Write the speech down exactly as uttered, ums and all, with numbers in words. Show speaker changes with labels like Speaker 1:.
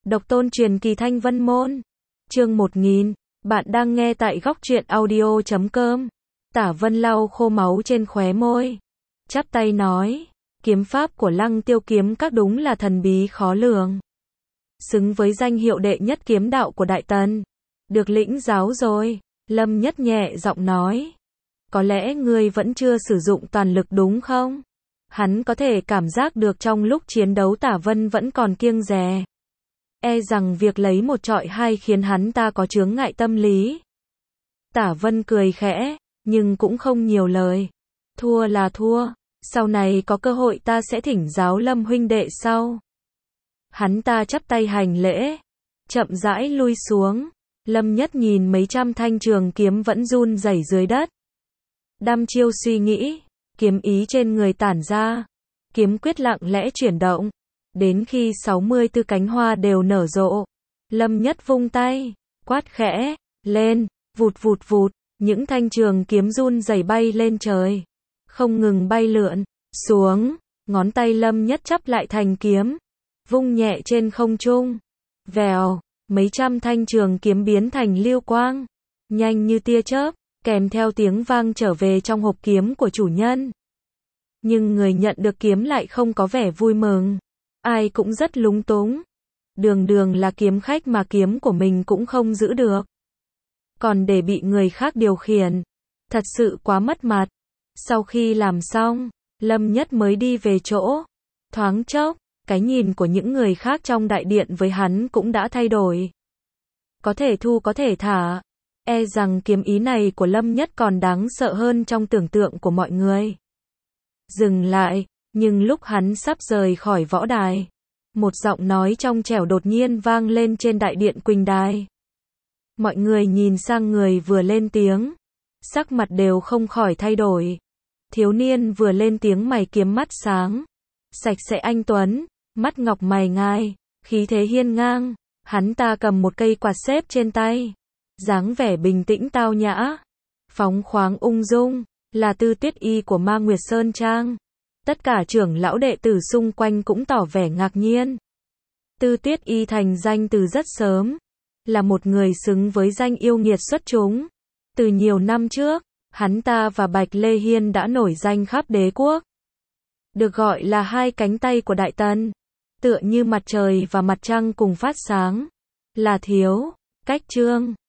Speaker 1: Độc tôn truyền kỳ Thanh Vân Môn. Chương một nghìn. Bạn đang nghe tại góc truyện audio chấm com. Tả Vân lau khô máu trên khóe môi, chắp tay nói, kiếm pháp của Lăng Tiêu kiếm các đúng là thần bí khó lường, xứng với danh hiệu đệ nhất kiếm đạo của Đại Tần. Được lĩnh giáo rồi. Lâm Nhất nhẹ giọng nói, có lẽ ngươi vẫn chưa sử dụng toàn lực đúng không? Hắn có thể cảm giác được trong lúc chiến đấu Tả Vân vẫn còn kiêng dè. E rằng việc lấy một trọi hai khiến hắn ta có chướng ngại tâm lý. Tả Vân cười khẽ, nhưng cũng không nhiều lời. Thua là thua, sau này có cơ hội ta sẽ thỉnh giáo Lâm huynh đệ sau. Hắn ta chắp tay hành lễ, chậm rãi lui xuống. Lâm Nhất nhìn mấy trăm thanh trường kiếm vẫn run rẩy dưới đất. Đăm chiêu suy nghĩ, kiếm ý trên người tản ra, kiếm quyết lặng lẽ chuyển động, đến khi sáu mươi tư cánh hoa đều nở rộ. Lâm Nhất vung tay, quát khẽ, lên, vụt vụt vụt, những thanh trường kiếm run rẩy bay lên trời, không ngừng bay lượn xuống, ngón tay Lâm Nhất chắp lại thành kiếm, vung nhẹ trên không trung. Vèo, mấy trăm thanh trường kiếm biến thành lưu quang, nhanh như tia chớp, kèm theo tiếng vang trở về trong hộp kiếm của chủ nhân. Nhưng người nhận được kiếm lại không có vẻ vui mừng, ai cũng rất lúng túng. Đường đường là kiếm khách mà kiếm của mình cũng không giữ được, còn để bị người khác điều khiển, thật sự quá mất mặt. Sau khi làm xong, Lâm Nhất mới đi về chỗ. Thoáng chốc, cái nhìn của những người khác trong đại điện với hắn cũng đã thay đổi. Có thể thu có thể thả. E rằng kiếm ý này của Lâm Nhất còn đáng sợ hơn trong tưởng tượng của mọi người. Dừng lại, nhưng lúc hắn sắp rời khỏi võ đài, một giọng nói trong trẻo đột nhiên vang lên trên đại điện Quỳnh Đài. Mọi người nhìn sang người vừa lên tiếng, sắc mặt đều không khỏi thay đổi. Thiếu niên vừa lên tiếng mày kiếm mắt sáng, sạch sẽ anh tuấn, mắt ngọc mày ngai, khí thế hiên ngang. Hắn ta cầm một cây quạt xếp trên tay, dáng vẻ bình tĩnh tao nhã, phóng khoáng ung dung, là Tư Tuyết Y của Ma Nguyệt Sơn Trang. Tất cả trưởng lão đệ tử xung quanh cũng tỏ vẻ ngạc nhiên. Tư Tuyết Y thành danh từ rất sớm, là một người xứng với danh yêu nghiệt xuất chúng. Từ nhiều năm trước, hắn ta và Bạch Lê Hiên đã nổi danh khắp đế quốc, được gọi là hai cánh tay của Đại Tần, tựa như mặt trời và mặt trăng cùng phát sáng, là Thiếu, Cách Trương.